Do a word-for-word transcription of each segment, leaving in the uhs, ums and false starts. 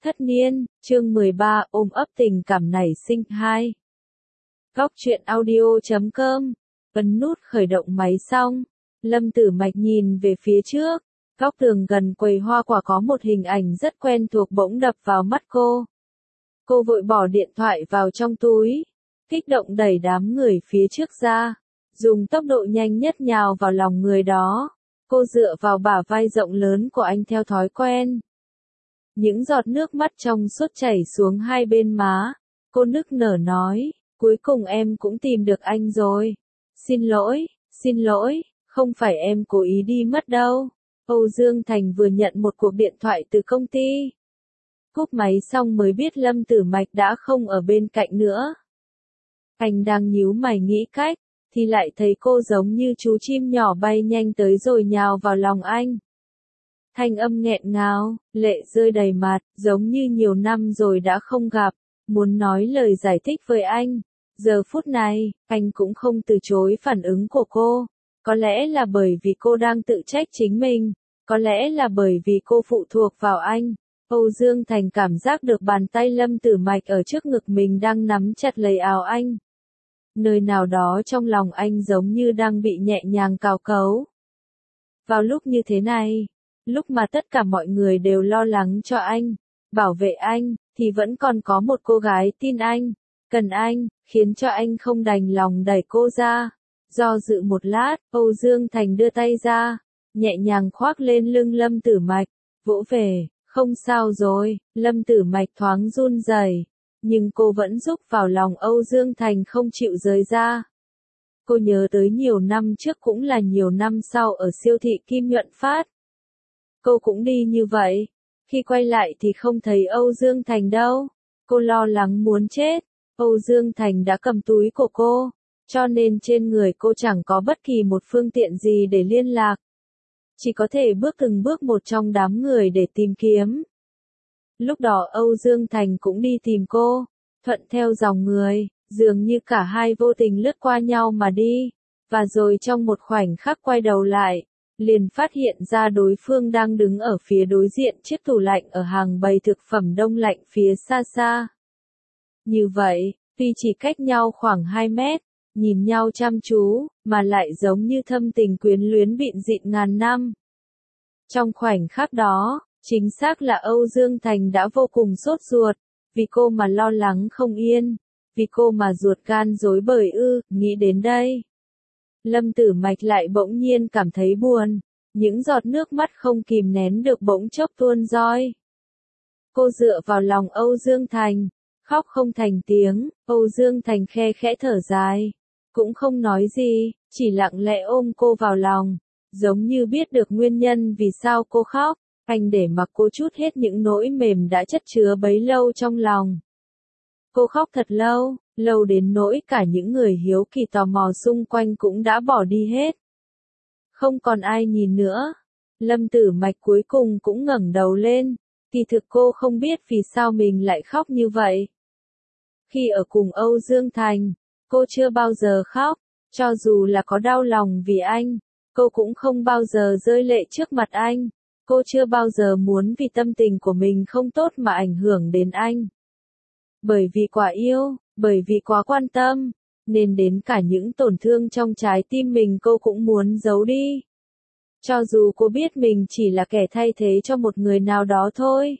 Thất niên, chương mười ba, ôm ấp tình cảm nảy sinh hai. Góc truyện audio chấm com, ấn nút khởi động máy xong, Lâm Tử Mạch nhìn về phía trước, góc tường gần quầy hoa quả có một hình ảnh rất quen thuộc bỗng đập vào mắt cô. Cô vội bỏ điện thoại vào trong túi, kích động đẩy đám người phía trước ra, dùng tốc độ nhanh nhất nhào vào lòng người đó. Cô dựa vào bả vai rộng lớn của anh theo thói quen. Những giọt nước mắt trong suốt chảy xuống hai bên má, cô nức nở nói, cuối cùng em cũng tìm được anh rồi. Xin lỗi, xin lỗi, không phải em cố ý đi mất đâu. Âu Dương Thành vừa nhận một cuộc điện thoại từ công ty. Cúp máy xong mới biết Lâm Tử Mạch đã không ở bên cạnh nữa. Anh đang nhíu mày nghĩ cách, thì lại thấy cô giống như chú chim nhỏ bay nhanh tới rồi nhào vào lòng anh. Thanh âm nghẹn ngào, lệ rơi đầy mặt, giống như nhiều năm rồi đã không gặp, muốn nói lời giải thích với anh. Giờ phút này, anh cũng không từ chối phản ứng của cô. Có lẽ là bởi vì cô đang tự trách chính mình, có lẽ là bởi vì cô phụ thuộc vào anh. Âu Dương Thành cảm giác được bàn tay Lâm Tử Mạch ở trước ngực mình đang nắm chặt lấy áo anh. Nơi nào đó trong lòng anh giống như đang bị nhẹ nhàng cào cấu. Vào lúc như thế này, lúc mà tất cả mọi người đều lo lắng cho anh, bảo vệ anh, thì vẫn còn có một cô gái tin anh, cần anh, khiến cho anh không đành lòng đẩy cô ra. Do dự một lát, Âu Dương Thành đưa tay ra, nhẹ nhàng khoác lên lưng Lâm Tử Mạch, vỗ về, không sao rồi. Lâm Tử Mạch thoáng run rẩy, nhưng cô vẫn rúc vào lòng Âu Dương Thành không chịu rời ra. Cô nhớ tới nhiều năm trước cũng là nhiều năm sau ở siêu thị Kim Nhuận Phát. Cô cũng đi như vậy, khi quay lại thì không thấy Âu Dương Thành đâu. Cô lo lắng muốn chết. Âu Dương Thành đã cầm túi của cô, cho nên trên người cô chẳng có bất kỳ một phương tiện gì để liên lạc. Chỉ có thể bước từng bước một trong đám người để tìm kiếm. Lúc đó Âu Dương Thành cũng đi tìm cô, thuận theo dòng người, dường như cả hai vô tình lướt qua nhau mà đi, và rồi trong một khoảnh khắc quay đầu lại, liền phát hiện ra đối phương đang đứng ở phía đối diện chiếc tủ lạnh ở hàng bày thực phẩm đông lạnh phía xa xa. Như vậy, tuy chỉ cách nhau khoảng hai mét, nhìn nhau chăm chú, mà lại giống như thâm tình quyến luyến bịn dịn ngàn năm. Trong khoảnh khắc đó, chính xác là Âu Dương Thành đã vô cùng sốt ruột, vì cô mà lo lắng không yên, vì cô mà ruột gan rối bời ư. Nghĩ đến đây, Lâm Tử Mạch lại bỗng nhiên cảm thấy buồn, những giọt nước mắt không kìm nén được bỗng chốc tuôn rơi. Cô dựa vào lòng Âu Dương Thành, khóc không thành tiếng. Âu Dương Thành khe khẽ thở dài, cũng không nói gì, chỉ lặng lẽ ôm cô vào lòng, giống như biết được nguyên nhân vì sao cô khóc. Anh để mặc cô trút hết những nỗi mềm đã chất chứa bấy lâu trong lòng. Cô khóc thật lâu, lâu đến nỗi cả những người hiếu kỳ tò mò xung quanh cũng đã bỏ đi hết. Không còn ai nhìn nữa. Lâm Tử Mạch cuối cùng cũng ngẩng đầu lên, kỳ thực cô không biết vì sao mình lại khóc như vậy. Khi ở cùng Âu Dương Thành, cô chưa bao giờ khóc, cho dù là có đau lòng vì anh, cô cũng không bao giờ rơi lệ trước mặt anh. Cô chưa bao giờ muốn vì tâm tình của mình không tốt mà ảnh hưởng đến anh. Bởi vì quá yêu, bởi vì quá quan tâm, nên đến cả những tổn thương trong trái tim mình cô cũng muốn giấu đi. Cho dù cô biết mình chỉ là kẻ thay thế cho một người nào đó thôi,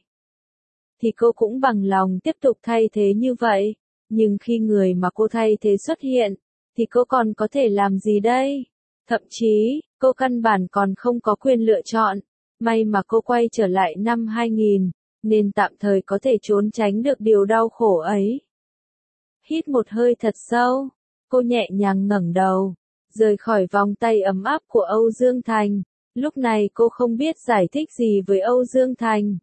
thì cô cũng bằng lòng tiếp tục thay thế như vậy. Nhưng khi người mà cô thay thế xuất hiện, thì cô còn có thể làm gì đây? Thậm chí, cô căn bản còn không có quyền lựa chọn. May mà cô quay trở lại năm hai nghìn, nên tạm thời có thể trốn tránh được điều đau khổ ấy. Hít một hơi thật sâu, cô nhẹ nhàng ngẩng đầu, rời khỏi vòng tay ấm áp của Âu Dương Thành. Lúc này cô không biết giải thích gì với Âu Dương Thành.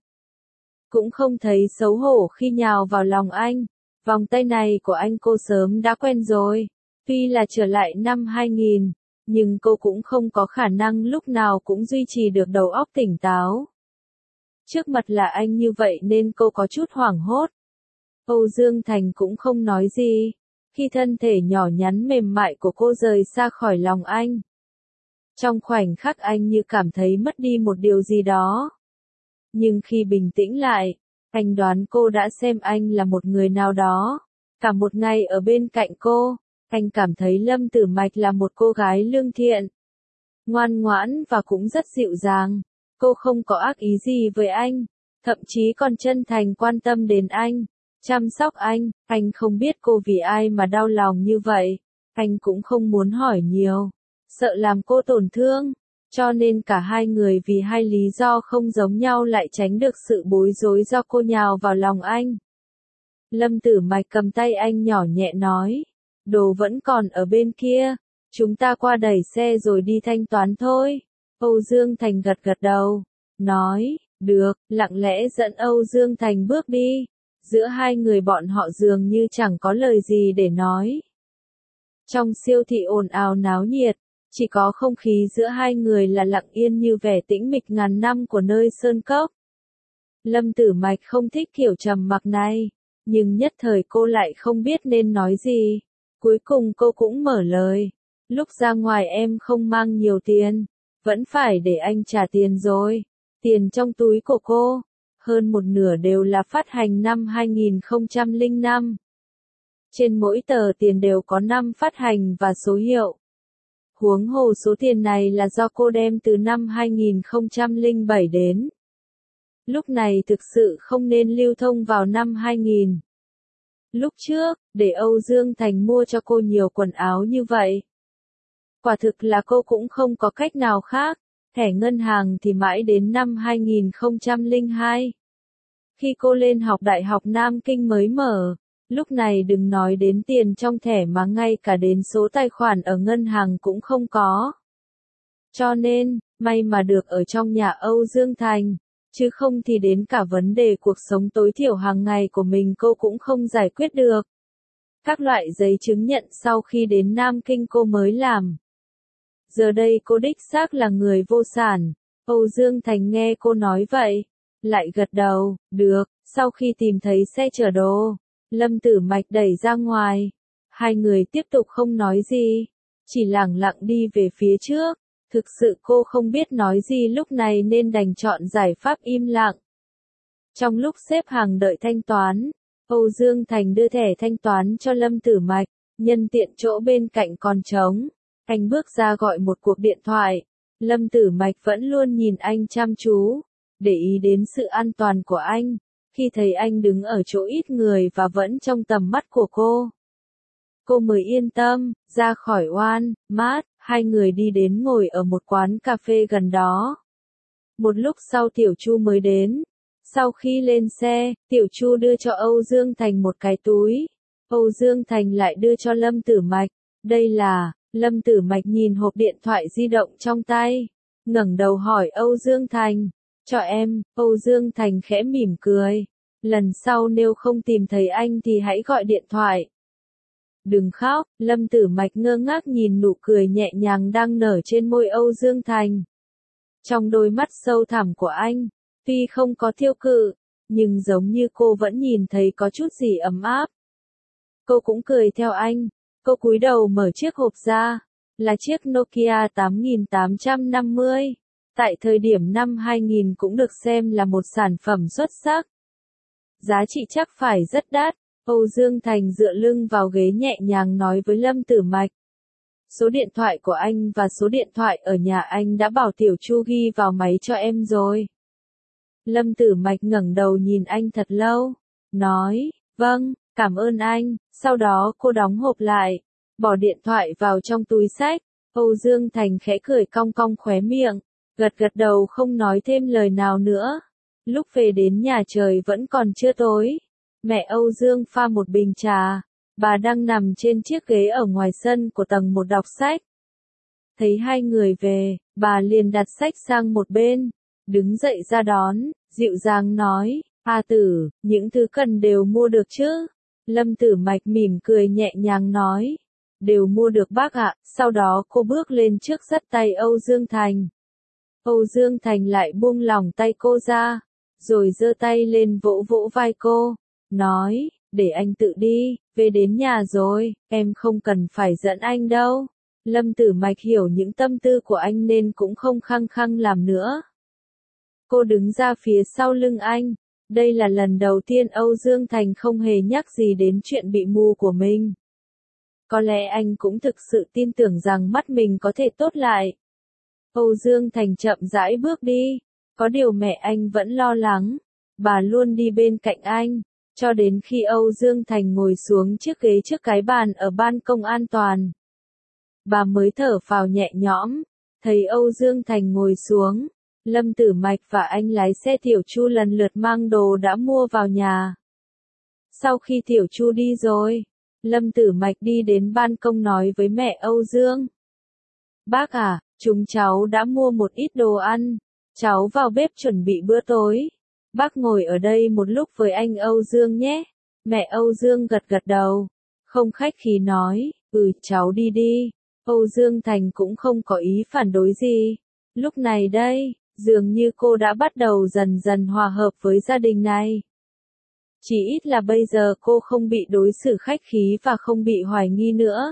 Cũng không thấy xấu hổ khi nhào vào lòng anh. Vòng tay này của anh cô sớm đã quen rồi. Tuy là trở lại năm hai nghìn, nhưng cô cũng không có khả năng lúc nào cũng duy trì được đầu óc tỉnh táo. Trước mặt là anh như vậy nên cô có chút hoảng hốt. Âu Dương Thành cũng không nói gì, khi thân thể nhỏ nhắn mềm mại của cô rời xa khỏi lòng anh. Trong khoảnh khắc anh như cảm thấy mất đi một điều gì đó. Nhưng khi bình tĩnh lại, Anh đoán cô đã xem anh là một người nào đó. Cả một ngày ở bên cạnh cô, anh cảm thấy Lâm Tử Mạch là một cô gái lương thiện, ngoan ngoãn và cũng rất dịu dàng. Cô không có ác ý gì với anh, thậm chí còn chân thành quan tâm đến anh, chăm sóc anh. Anh không biết cô vì ai mà đau lòng như vậy. Anh cũng không muốn hỏi nhiều, sợ làm cô tổn thương. Cho nên cả hai người vì hai lý do không giống nhau lại tránh được sự bối rối do cô nhào vào lòng anh. Lâm Tử Mạch cầm tay anh nhỏ nhẹ nói, đồ vẫn còn ở bên kia, chúng ta qua đẩy xe rồi đi thanh toán thôi. Âu Dương Thành gật gật đầu, nói, được, lặng lẽ dẫn Âu Dương Thành bước đi. Giữa hai người bọn họ dường như chẳng có lời gì để nói. Trong siêu thị ồn ào náo nhiệt, chỉ có không khí giữa hai người là lặng yên như vẻ tĩnh mịch ngàn năm của nơi sơn cốc. Lâm Tử Mạch không thích kiểu trầm mặc này, nhưng nhất thời cô lại không biết nên nói gì. Cuối cùng cô cũng mở lời, lúc ra ngoài em không mang nhiều tiền, vẫn phải để anh trả tiền rồi. Tiền trong túi của cô, hơn một nửa đều là phát hành năm hai nghìn không trăm lẻ năm. Trên mỗi tờ tiền đều có năm phát hành và số hiệu. Huống hồ số tiền này là do cô đem từ năm hai nghìn không trăm lẻ bảy đến. Lúc này thực sự không nên lưu thông vào năm hai nghìn. Lúc trước, để Âu Dương Thành mua cho cô nhiều quần áo như vậy. Quả thực là cô cũng không có cách nào khác. Thẻ ngân hàng thì mãi đến năm hai nghìn không trăm lẻ hai. Khi cô lên học Đại học Nam Kinh mới mở. Lúc này đừng nói đến tiền trong thẻ mà ngay cả đến số tài khoản ở ngân hàng cũng không có. Cho nên, may mà được ở trong nhà Âu Dương Thành, chứ không thì đến cả vấn đề cuộc sống tối thiểu hàng ngày của mình cô cũng không giải quyết được. Các loại giấy chứng nhận sau khi đến Nam Kinh cô mới làm. Giờ đây cô đích xác là người vô sản. Âu Dương Thành nghe cô nói vậy, lại gật đầu, được. Sau khi tìm thấy xe chở đồ, Lâm Tử Mạch đẩy ra ngoài. Hai người tiếp tục không nói gì, chỉ lẳng lặng đi về phía trước. Thực sự cô không biết nói gì lúc này nên đành chọn giải pháp im lặng. Trong lúc xếp hàng đợi thanh toán, Âu Dương Thành đưa thẻ thanh toán cho Lâm Tử Mạch, nhân tiện chỗ bên cạnh còn trống. Anh bước ra gọi một cuộc điện thoại. Lâm Tử Mạch vẫn luôn nhìn anh chăm chú, để ý đến sự an toàn của anh. Khi thấy anh đứng ở chỗ ít người và vẫn trong tầm mắt của cô, cô mới yên tâm, ra khỏi oan, mát, hai người đi đến ngồi ở một quán cà phê gần đó. Một lúc sau Tiểu Chu mới đến. Sau khi lên xe, Tiểu Chu đưa cho Âu Dương Thành một cái túi. Âu Dương Thành lại đưa cho Lâm Tử Mạch. Đây là, Lâm Tử Mạch nhìn hộp điện thoại di động trong tay, ngẩng đầu hỏi Âu Dương Thành, cho em. Âu Dương Thành khẽ mỉm cười. Lần sau nếu không tìm thấy anh thì hãy gọi điện thoại. Đừng khóc. Lâm Tử Mạch ngơ ngác nhìn nụ cười nhẹ nhàng đang nở trên môi Âu Dương Thành. Trong đôi mắt sâu thẳm của anh, tuy không có thiêu cự, nhưng giống như cô vẫn nhìn thấy có chút gì ấm áp. Cô cũng cười theo anh. Cô cúi đầu mở chiếc hộp ra, là chiếc Nokia tám nghìn tám trăm năm mươi. Tại thời điểm năm hai nghìn cũng được xem là một sản phẩm xuất sắc. Giá trị chắc phải rất đắt. Âu Dương Thành dựa lưng vào ghế nhẹ nhàng nói với Lâm Tử Mạch. Số điện thoại của anh và số điện thoại ở nhà anh đã bảo Tiểu Chu ghi vào máy cho em rồi. Lâm Tử Mạch ngẩng đầu nhìn anh thật lâu, nói, vâng, cảm ơn anh. Sau đó cô đóng hộp lại, bỏ điện thoại vào trong túi xách. Âu Dương Thành khẽ cười cong cong khóe miệng, gật gật đầu không nói thêm lời nào nữa. Lúc về đến nhà trời vẫn còn chưa tối. Mẹ Âu Dương pha một bình trà. Bà đang nằm trên chiếc ghế ở ngoài sân của tầng một đọc sách. Thấy hai người về, bà liền đặt sách sang một bên, đứng dậy ra đón, dịu dàng nói, A Tử, những thứ cần đều mua được chứ? Lâm Tử Mạch mỉm cười nhẹ nhàng nói, đều mua được bác ạ. Sau đó cô bước lên trước dắt tay Âu Dương Thành. Âu Dương Thành lại buông lỏng tay cô ra, rồi giơ tay lên vỗ vỗ vai cô, nói, để anh tự đi, về đến nhà rồi, em không cần phải dẫn anh đâu. Lâm Tử Mạch hiểu những tâm tư của anh nên cũng không khăng khăng làm nữa. Cô đứng ra phía sau lưng anh, Đây là lần đầu tiên Âu Dương Thành không hề nhắc gì đến chuyện bị mù của mình. Có lẽ anh cũng thực sự tin tưởng rằng mắt mình có thể tốt lại. Âu Dương Thành chậm rãi bước đi. Có điều mẹ anh vẫn lo lắng. Bà luôn đi bên cạnh anh. Cho đến khi Âu Dương Thành ngồi xuống chiếc ghế trước cái bàn ở ban công an toàn. Bà mới thở phào nhẹ nhõm. Thấy Âu Dương Thành ngồi xuống. Lâm Tử Mạch và anh lái xe Tiểu Chu lần lượt mang đồ đã mua vào nhà. Sau khi Tiểu Chu đi rồi, Lâm Tử Mạch đi đến ban công nói với mẹ Âu Dương. Bác à, chúng cháu đã mua một ít đồ ăn. Cháu vào bếp chuẩn bị bữa tối. Bác ngồi ở đây một lúc với anh Âu Dương nhé. Mẹ Âu Dương gật gật đầu. Không khách khí nói, ừ cháu đi đi. Âu Dương Thành cũng không có ý phản đối gì. Lúc này đây, dường như cô đã bắt đầu dần dần hòa hợp với gia đình này. Chỉ ít là bây giờ cô không bị đối xử khách khí và không bị hoài nghi nữa.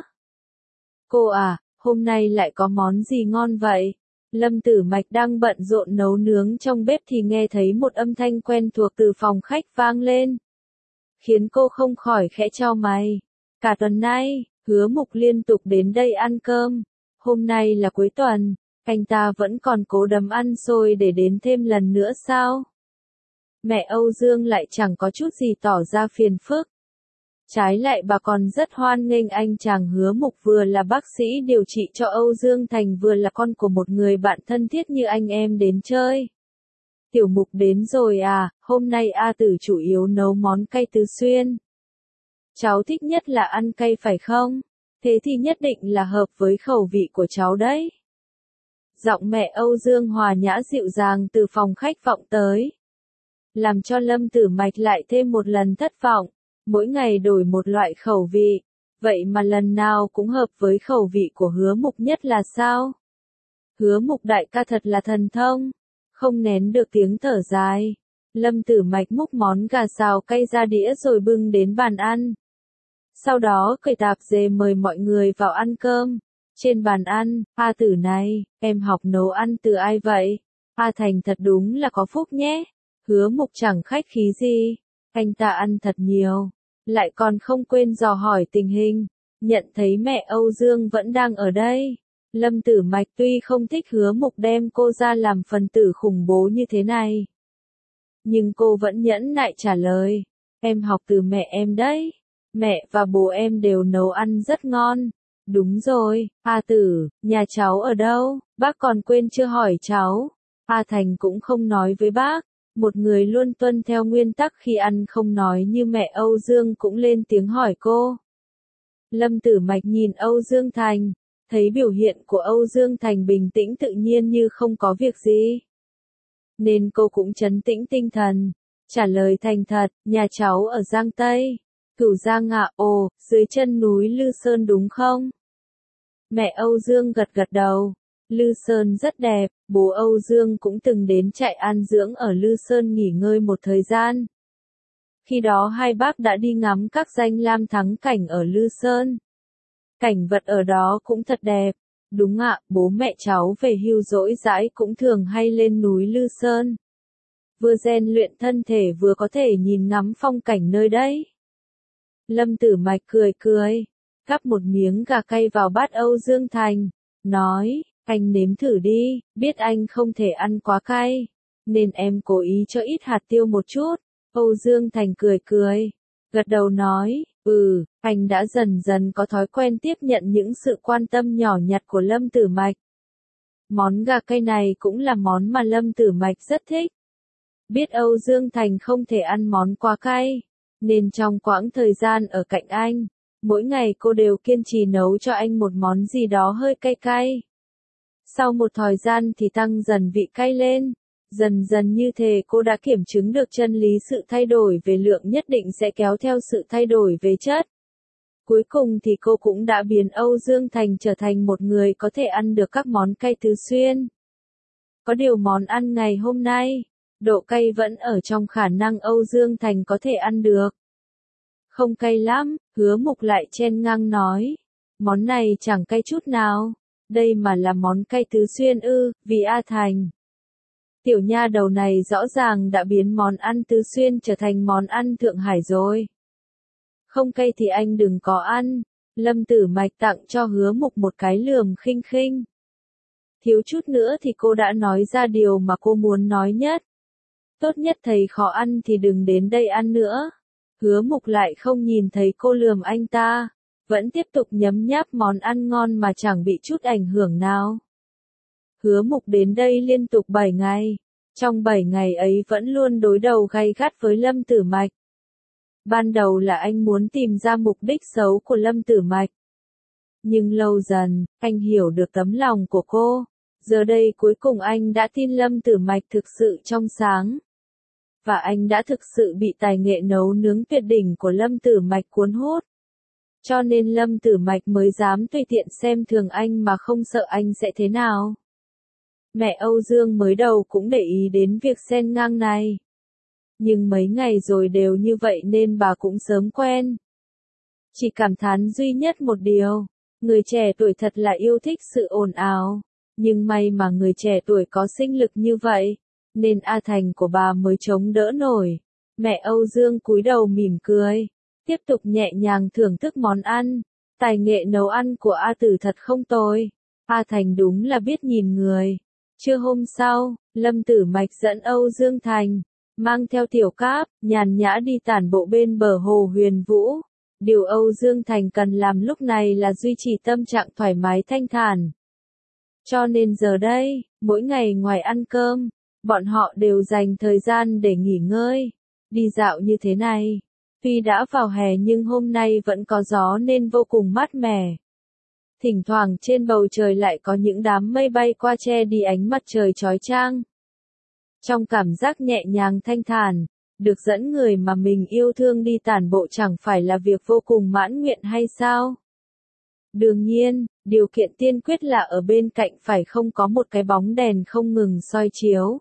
Cô à, hôm nay lại có món gì ngon vậy? Lâm Tử Mạch đang bận rộn nấu nướng trong bếp thì nghe thấy một âm thanh quen thuộc từ phòng khách vang lên. Khiến cô không khỏi khẽ chau mày. Cả tuần nay, Hứa Mục liên tục đến đây ăn cơm. Hôm nay là cuối tuần, anh ta vẫn còn cố đấm ăn xôi để đến thêm lần nữa sao? Mẹ Âu Dương lại chẳng có chút gì tỏ ra phiền phức. Trái lại bà còn rất hoan nghênh anh chàng Hứa Mục vừa là bác sĩ điều trị cho Âu Dương Thành vừa là con của một người bạn thân thiết như anh em đến chơi. Tiểu Mục đến rồi à, hôm nay A Tử chủ yếu nấu món cay tứ xuyên. Cháu thích nhất là ăn cay phải không? Thế thì nhất định là hợp với khẩu vị của cháu đấy. Giọng mẹ Âu Dương hòa nhã dịu dàng từ phòng khách vọng tới. Làm cho Lâm Tử Mạch lại thêm một lần thất vọng. Mỗi ngày đổi một loại khẩu vị. Vậy mà lần nào cũng hợp với khẩu vị của Hứa Mục nhất là sao? Hứa Mục đại ca thật là thần thông. Không nén được tiếng thở dài. Lâm Tử Mạch múc món gà xào cay ra đĩa rồi bưng đến bàn ăn. Sau đó cởi tạp dề mời mọi người vào ăn cơm. Trên bàn ăn, A Tử này, em học nấu ăn từ ai vậy? A Thành thật đúng là có phúc nhé. Hứa Mục chẳng khách khí gì. Anh ta ăn thật nhiều. Lại còn không quên dò hỏi tình hình. Nhận thấy mẹ Âu Dương vẫn đang ở đây. Lâm Tử Mạch tuy không thích Hứa Mục đem cô ra làm phần tử khủng bố như thế này. Nhưng cô vẫn nhẫn nại trả lời. Em học từ mẹ em đấy. Mẹ và bố em đều nấu ăn rất ngon. Đúng rồi, A Tử, nhà cháu ở đâu? Bác còn quên chưa hỏi cháu. A Thành cũng không nói với bác. Một người luôn tuân theo nguyên tắc khi ăn không nói như mẹ Âu Dương cũng lên tiếng hỏi cô. Lâm Tử Mạch nhìn Âu Dương Thành, thấy biểu hiện của Âu Dương Thành bình tĩnh tự nhiên như không có việc gì. Nên cô cũng trấn tĩnh tinh thần, trả lời thành thật, nhà cháu ở Giang Tây. Cửu Giang ạ, ồ, dưới chân núi Lư Sơn đúng không? Mẹ Âu Dương gật gật đầu. Lư Sơn rất đẹp, bố Âu Dương cũng từng đến trại an dưỡng ở Lư Sơn nghỉ ngơi một thời gian. Khi đó hai bác đã đi ngắm các danh lam thắng cảnh ở Lư Sơn. Cảnh vật ở đó cũng thật đẹp. Đúng ạ, bố mẹ cháu về hưu rỗi rãi cũng thường hay lên núi Lư Sơn. Vừa rèn luyện thân thể vừa có thể nhìn ngắm phong cảnh nơi đấy. Lâm Tử Mạch cười cười, gắp một miếng gà cay vào bát Âu Dương Thành, nói, anh nếm thử đi, biết anh không thể ăn quá cay, nên em cố ý cho ít hạt tiêu một chút. Âu Dương Thành cười cười, gật đầu nói, ừ, anh đã dần dần có thói quen tiếp nhận những sự quan tâm nhỏ nhặt của Lâm Tử Mạch. Món gà cay này cũng là món mà Lâm Tử Mạch rất thích. Biết Âu Dương Thành không thể ăn món quá cay, nên trong quãng thời gian ở cạnh anh, mỗi ngày cô đều kiên trì nấu cho anh một món gì đó hơi cay cay. Sau một thời gian thì tăng dần vị cay lên. Dần dần như thế cô đã kiểm chứng được chân lý sự thay đổi về lượng nhất định sẽ kéo theo sự thay đổi về chất. Cuối cùng thì cô cũng đã biến Âu Dương Thành trở thành một người có thể ăn được các món cay tứ xuyên. Có điều món ăn ngày hôm nay, độ cay vẫn ở trong khả năng Âu Dương Thành có thể ăn được. Không cay lắm, Hứa Mục lại chen ngang nói. Món này chẳng cay chút nào. Đây mà là món cay tứ xuyên ư, vì A Thành. Tiểu nha đầu này rõ ràng đã biến món ăn Tứ Xuyên trở thành món ăn Thượng Hải rồi. Không cay thì anh đừng có ăn. Lâm Tử Mạch tặng cho Hứa Mục một cái lườm khinh khinh. Thiếu chút nữa thì cô đã nói ra điều mà cô muốn nói nhất. Tốt nhất thầy khó ăn thì đừng đến đây ăn nữa. Hứa Mục lại không nhìn thấy cô lườm anh ta, vẫn tiếp tục nhấm nháp món ăn ngon mà chẳng bị chút ảnh hưởng nào. Hứa Mục đến đây liên tục bảy ngày. Trong bảy ngày ấy vẫn luôn đối đầu gay gắt với Lâm Tử Mạch. Ban đầu là anh muốn tìm ra mục đích xấu của Lâm Tử Mạch. Nhưng lâu dần, anh hiểu được tấm lòng của cô. Giờ đây cuối cùng anh đã tin Lâm Tử Mạch thực sự trong sáng. Và anh đã thực sự bị tài nghệ nấu nướng tuyệt đỉnh của Lâm Tử Mạch cuốn hút. Cho nên Lâm Tử Mạch mới dám tùy tiện xem thường anh mà không sợ anh sẽ thế nào. Mẹ Âu Dương mới đầu cũng để ý đến việc xen ngang này. Nhưng mấy ngày rồi đều như vậy nên bà cũng sớm quen. Chỉ cảm thán duy nhất một điều, người trẻ tuổi thật là yêu thích sự ồn ào. Nhưng may mà người trẻ tuổi có sinh lực như vậy, nên A Thành của bà mới chống đỡ nổi. Mẹ Âu Dương cúi đầu mỉm cười, tiếp tục nhẹ nhàng thưởng thức món ăn. Tài nghệ nấu ăn của A Tử thật không tồi. A Thành đúng là biết nhìn người. Trưa hôm sau, Lâm Tử Mạch dẫn Âu Dương Thành, mang theo Tiểu Cáp, nhàn nhã đi tản bộ bên bờ hồ Huyền Vũ. Điều Âu Dương Thành cần làm lúc này là duy trì tâm trạng thoải mái thanh thản. Cho nên giờ đây, mỗi ngày ngoài ăn cơm, bọn họ đều dành thời gian để nghỉ ngơi, đi dạo như thế này. Tuy đã vào hè nhưng hôm nay vẫn có gió nên vô cùng mát mẻ. Thỉnh thoảng trên bầu trời lại có những đám mây bay qua che đi ánh mặt trời chói chang. Trong cảm giác nhẹ nhàng thanh thản, được dẫn người mà mình yêu thương đi tản bộ chẳng phải là việc vô cùng mãn nguyện hay sao? Đương nhiên, điều kiện tiên quyết là ở bên cạnh phải không có một cái bóng đèn không ngừng soi chiếu.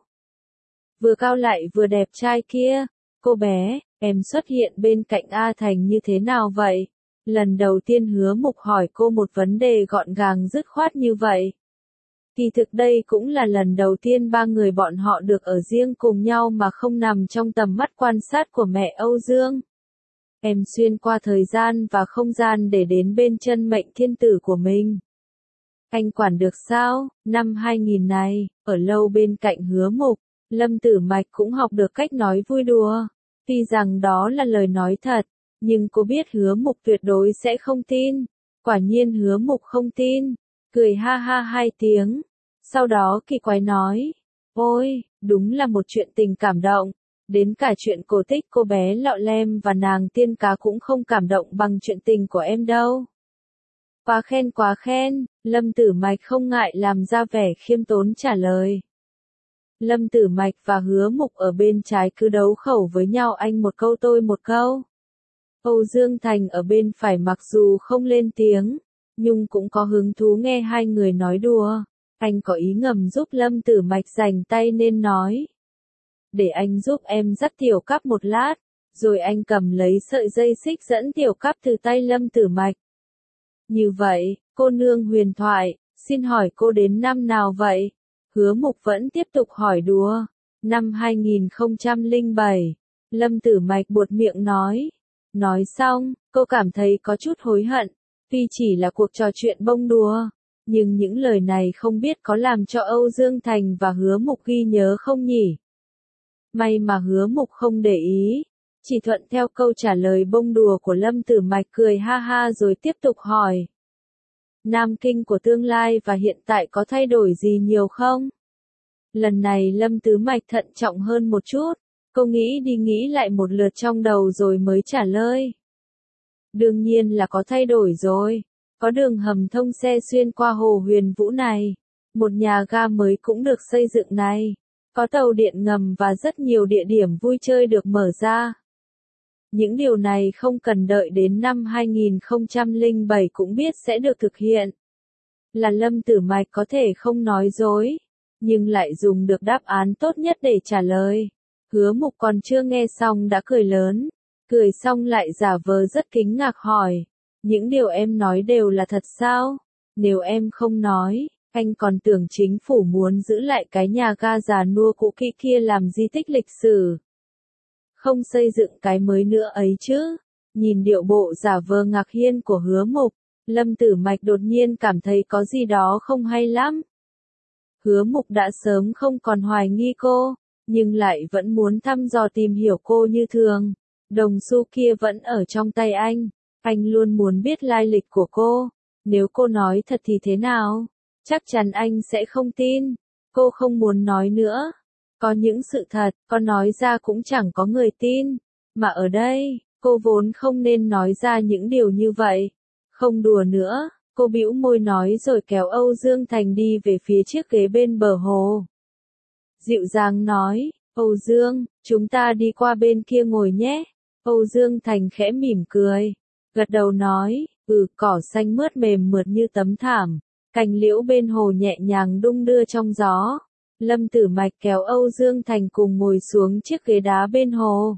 Vừa cao lại vừa đẹp trai kia, cô bé, em xuất hiện bên cạnh A Thành như thế nào vậy? Lần đầu tiên Hứa Mục hỏi cô một vấn đề gọn gàng dứt khoát như vậy. Kỳ thực đây cũng là lần đầu tiên ba người bọn họ được ở riêng cùng nhau mà không nằm trong tầm mắt quan sát của mẹ Âu Dương. Em xuyên qua thời gian và không gian để đến bên chân mệnh thiên tử của mình. Anh quản được sao? Năm hai nghìn này, ở lâu bên cạnh Hứa Mục, Lâm Tử Mạch cũng học được cách nói vui đùa. Tuy rằng đó là lời nói thật, nhưng cô biết Hứa Mục tuyệt đối sẽ không tin. Quả nhiên Hứa Mục không tin, cười ha ha hai tiếng. Sau đó kỳ quái nói, ôi, đúng là một chuyện tình cảm động. Đến cả chuyện cổ tích cô bé Lọ Lem và nàng tiên cá cũng không cảm động bằng chuyện tình của em đâu. Quá khen quá khen, Lâm Tử Mạch không ngại làm ra vẻ khiêm tốn trả lời. Lâm Tử Mạch và Hứa Mục ở bên trái cứ đấu khẩu với nhau, anh một câu tôi một câu. Âu Dương Thành ở bên phải mặc dù không lên tiếng, nhưng cũng có hứng thú nghe hai người nói đùa. Anh có ý ngầm giúp Lâm Tử Mạch giành tay nên nói. Để anh giúp em dắt Tiểu Cáp một lát, rồi anh cầm lấy sợi dây xích dẫn Tiểu Cáp từ tay Lâm Tử Mạch. Như vậy, cô nương huyền thoại, xin hỏi cô đến năm nào vậy? Hứa Mục vẫn tiếp tục hỏi đùa. Năm hai nghìn không trăm lẻ bảy, Lâm Tử Mạch buột miệng nói. Nói xong, cô cảm thấy có chút hối hận. Tuy chỉ là cuộc trò chuyện bông đùa, nhưng những lời này không biết có làm cho Âu Dương Thành và Hứa Mục ghi nhớ không nhỉ? May mà Hứa Mục không để ý, chỉ thuận theo câu trả lời bông đùa của Lâm Tử Mạch, cười ha ha rồi tiếp tục hỏi. Nam Kinh của tương lai và hiện tại có thay đổi gì nhiều không? Lần này Lâm Tử Mạch thận trọng hơn một chút, cô nghĩ đi nghĩ lại một lượt trong đầu rồi mới trả lời. Đương nhiên là có thay đổi rồi, có đường hầm thông xe xuyên qua hồ Huyền Vũ này, một nhà ga mới cũng được xây dựng này. Có tàu điện ngầm và rất nhiều địa điểm vui chơi được mở ra. Những điều này không cần đợi đến năm hai nghìn không trăm lẻ bảy cũng biết sẽ được thực hiện. Là Lâm Tử Mạch có thể không nói dối, nhưng lại dùng được đáp án tốt nhất để trả lời. Hứa Mục còn chưa nghe xong đã cười lớn, cười xong lại giả vờ rất kính ngạc hỏi. Những điều em nói đều là thật sao? Nếu em không nói, Anh còn tưởng chính phủ muốn giữ lại cái nhà ga già nua cũ kỹ kia làm di tích lịch sử. Không xây dựng cái mới nữa ấy chứ. Nhìn điệu bộ giả vờ ngạc nhiên của Hứa Mục, Lâm Tử Mạch đột nhiên cảm thấy có gì đó không hay lắm. Hứa Mục đã sớm không còn hoài nghi cô, nhưng lại vẫn muốn thăm dò tìm hiểu cô như thường. Đồng xu kia vẫn ở trong tay anh, anh luôn muốn biết lai lịch của cô. Nếu cô nói thật thì thế nào? Chắc chắn anh sẽ không tin. Cô không muốn nói nữa. Có những sự thật, có nói ra cũng chẳng có người tin. Mà ở đây, cô vốn không nên nói ra những điều như vậy. Không đùa nữa, cô bĩu môi nói rồi kéo Âu Dương Thành đi về phía chiếc ghế bên bờ hồ. Dịu dàng nói, Âu Dương, chúng ta đi qua bên kia ngồi nhé. Âu Dương Thành khẽ mỉm cười, gật đầu nói, ừ, cỏ xanh mướt mềm mượt như tấm thảm, cành liễu bên hồ nhẹ nhàng đung đưa trong gió. Lâm Tử Mạch kéo Âu Dương Thành cùng ngồi xuống chiếc ghế đá bên hồ.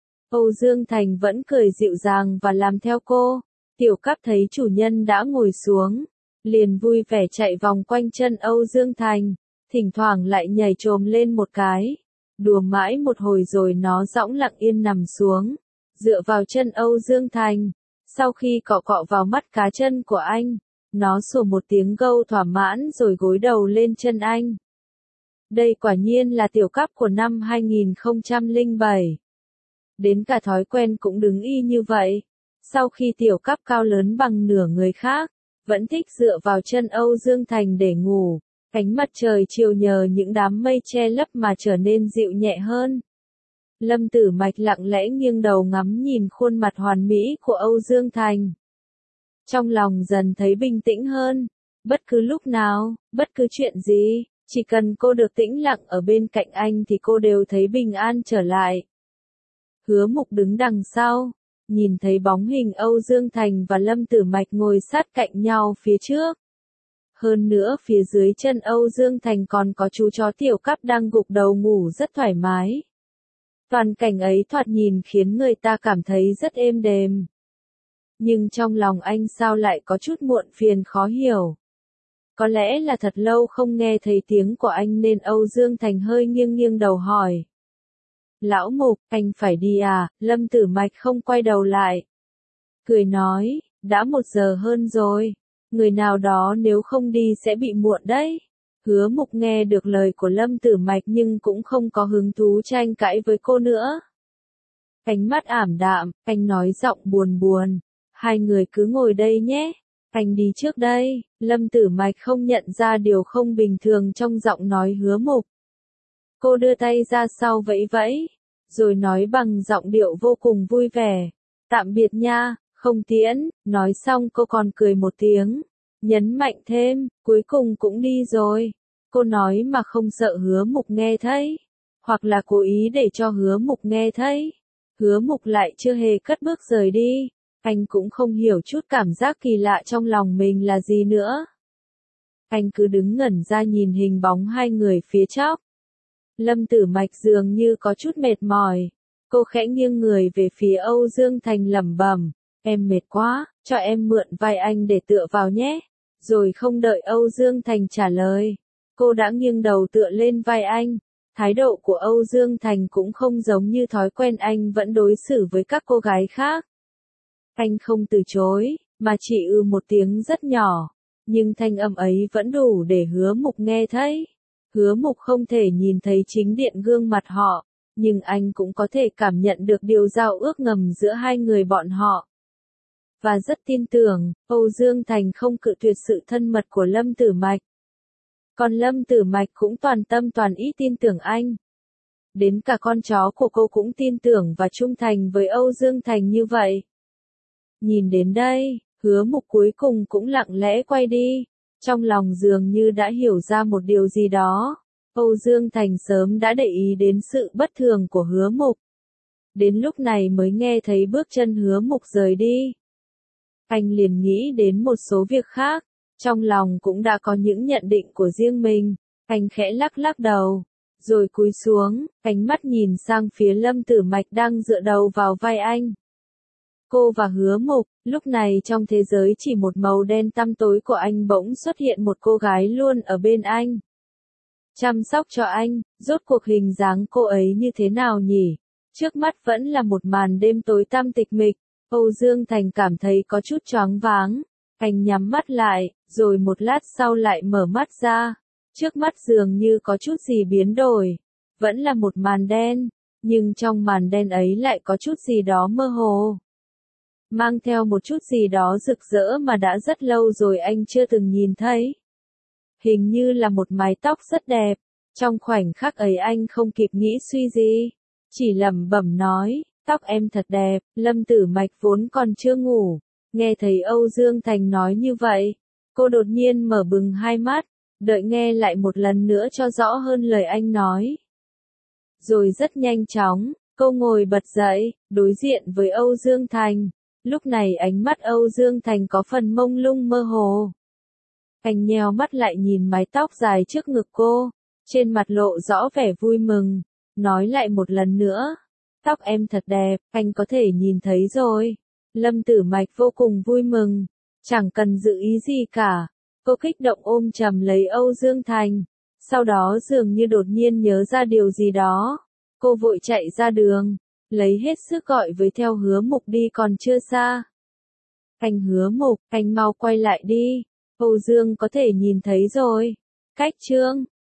Âu Dương Thành vẫn cười dịu dàng và làm theo cô. Tiểu Cáp thấy chủ nhân đã ngồi xuống, liền vui vẻ chạy vòng quanh chân Âu Dương Thành, thỉnh thoảng lại nhảy chồm lên một cái. Đùa mãi một hồi rồi nó dõng lặng yên nằm xuống, dựa vào chân Âu Dương Thành. Sau khi cọ cọ vào mắt cá chân của anh, nó sủa một tiếng gâu thỏa mãn rồi gối đầu lên chân anh. Đây quả nhiên là Tiểu Cáp của năm hai nghìn không trăm lẻ bảy. Đến cả thói quen cũng đứng y như vậy. Sau khi Tiểu Cáp cao lớn bằng nửa người khác, vẫn thích dựa vào chân Âu Dương Thành để ngủ. Ánh mặt trời chiều nhờ những đám mây che lấp mà trở nên dịu nhẹ hơn. Lâm Tử Mạch lặng lẽ nghiêng đầu ngắm nhìn khuôn mặt hoàn mỹ của Âu Dương Thành. Trong lòng dần thấy bình tĩnh hơn. Bất cứ lúc nào, bất cứ chuyện gì, chỉ cần cô được tĩnh lặng ở bên cạnh anh thì cô đều thấy bình an trở lại. Hứa Mục đứng đằng sau, nhìn thấy bóng hình Âu Dương Thành và Lâm Tử Mạch ngồi sát cạnh nhau phía trước. Hơn nữa phía dưới chân Âu Dương Thành còn có chú chó Tiểu Cáp đang gục đầu ngủ rất thoải mái. Toàn cảnh ấy thoạt nhìn khiến người ta cảm thấy rất êm đềm. Nhưng trong lòng anh sao lại có chút muộn phiền khó hiểu. Có lẽ là thật lâu không nghe thấy tiếng của anh nên Âu Dương Thành hơi nghiêng nghiêng đầu hỏi. Lão Mục, anh phải đi à? Lâm Tử Mạch không quay đầu lại. Cười nói, đã một giờ hơn rồi. Người nào đó nếu không đi sẽ bị muộn đấy. Hứa Mục nghe được lời của Lâm Tử Mạch nhưng cũng không có hứng thú tranh cãi với cô nữa. Ánh mắt ảm đạm, anh nói giọng buồn buồn. Hai người cứ ngồi đây nhé. Anh đi trước đây. Lâm Tử Mạch không nhận ra điều không bình thường trong giọng nói Hứa Mục. Cô đưa tay ra sau vẫy vẫy, rồi nói bằng giọng điệu vô cùng vui vẻ. Tạm biệt nha, không tiễn. Nói xong cô còn cười một tiếng. Nhấn mạnh thêm, cuối cùng cũng đi rồi. Cô nói mà không sợ Hứa Mục nghe thấy. Hoặc là cố ý để cho Hứa Mục nghe thấy. Hứa Mục lại chưa hề cất bước rời đi. Anh cũng không hiểu chút cảm giác kỳ lạ trong lòng mình là gì nữa. Anh cứ đứng ngẩn ra nhìn hình bóng hai người phía trước. Lâm Tử Mạch dường như có chút mệt mỏi. Cô khẽ nghiêng người về phía Âu Dương Thành lẩm bẩm. Em mệt quá, cho em mượn vai anh để tựa vào nhé. Rồi không đợi Âu Dương Thành trả lời. Cô đã nghiêng đầu tựa lên vai anh. Thái độ của Âu Dương Thành cũng không giống như thói quen anh vẫn đối xử với các cô gái khác. Anh không từ chối, mà chỉ ư một tiếng rất nhỏ. Nhưng thanh âm ấy vẫn đủ để Hứa Mục nghe thấy. Hứa Mục không thể nhìn thấy chính diện gương mặt họ, nhưng anh cũng có thể cảm nhận được điều giao ước ngầm giữa hai người bọn họ. Và rất tin tưởng, Âu Dương Thành không cự tuyệt sự thân mật của Lâm Tử Mạch. Còn Lâm Tử Mạch cũng toàn tâm toàn ý tin tưởng anh. Đến cả con chó của cô cũng tin tưởng và trung thành với Âu Dương Thành như vậy. Nhìn đến đây, Hứa Mục cuối cùng cũng lặng lẽ quay đi. Trong lòng dường như đã hiểu ra một điều gì đó. Âu Dương Thành sớm đã để ý đến sự bất thường của Hứa Mục. Đến lúc này mới nghe thấy bước chân Hứa Mục rời đi. Anh liền nghĩ đến một số việc khác. Trong lòng cũng đã có những nhận định của riêng mình. Anh khẽ lắc lắc đầu. Rồi cúi xuống, ánh mắt nhìn sang phía Lâm Tử Mạch đang dựa đầu vào vai anh. cô và Hứa Mục, lúc này trong thế giới chỉ một màu đen tăm tối của anh bỗng xuất hiện một cô gái luôn ở bên anh. Chăm sóc cho anh, rốt cuộc hình dáng cô ấy như thế nào nhỉ? Trước mắt vẫn là một màn đêm tối tăm tịch mịch, Âu Dương Thành cảm thấy có chút choáng váng. Anh nhắm mắt lại, rồi một lát sau lại mở mắt ra. Trước mắt dường như có chút gì biến đổi. Vẫn là một màn đen, nhưng trong màn đen ấy lại có chút gì đó mơ hồ. Mang theo một chút gì đó rực rỡ mà đã rất lâu rồi anh chưa từng nhìn thấy. Hình như là một mái tóc rất đẹp. Trong khoảnh khắc ấy anh không kịp nghĩ suy gì. Chỉ lẩm bẩm nói, tóc em thật đẹp. Lâm Tử Mạch vốn còn chưa ngủ. Nghe thấy Âu Dương Thành nói như vậy. Cô đột nhiên mở bừng hai mắt. Đợi nghe lại một lần nữa cho rõ hơn lời anh nói. Rồi rất nhanh chóng, cô ngồi bật dậy, đối diện với Âu Dương Thành. Lúc này ánh mắt Âu Dương Thành có phần mông lung mơ hồ. Anh nheo mắt lại nhìn mái tóc dài trước ngực cô, trên mặt lộ rõ vẻ vui mừng, nói lại một lần nữa. Tóc em thật đẹp, anh có thể nhìn thấy rồi. Lâm Tử Mạch vô cùng vui mừng, chẳng cần dự ý gì cả. Cô kích động ôm chầm lấy Âu Dương Thành, sau đó dường như đột nhiên nhớ ra điều gì đó. Cô vội chạy ra đường, lấy hết sức gọi với theo Hứa Mục đi còn chưa xa. Anh Hứa Mục, anh mau quay lại đi, Âu Dương có thể nhìn thấy rồi. Cách chương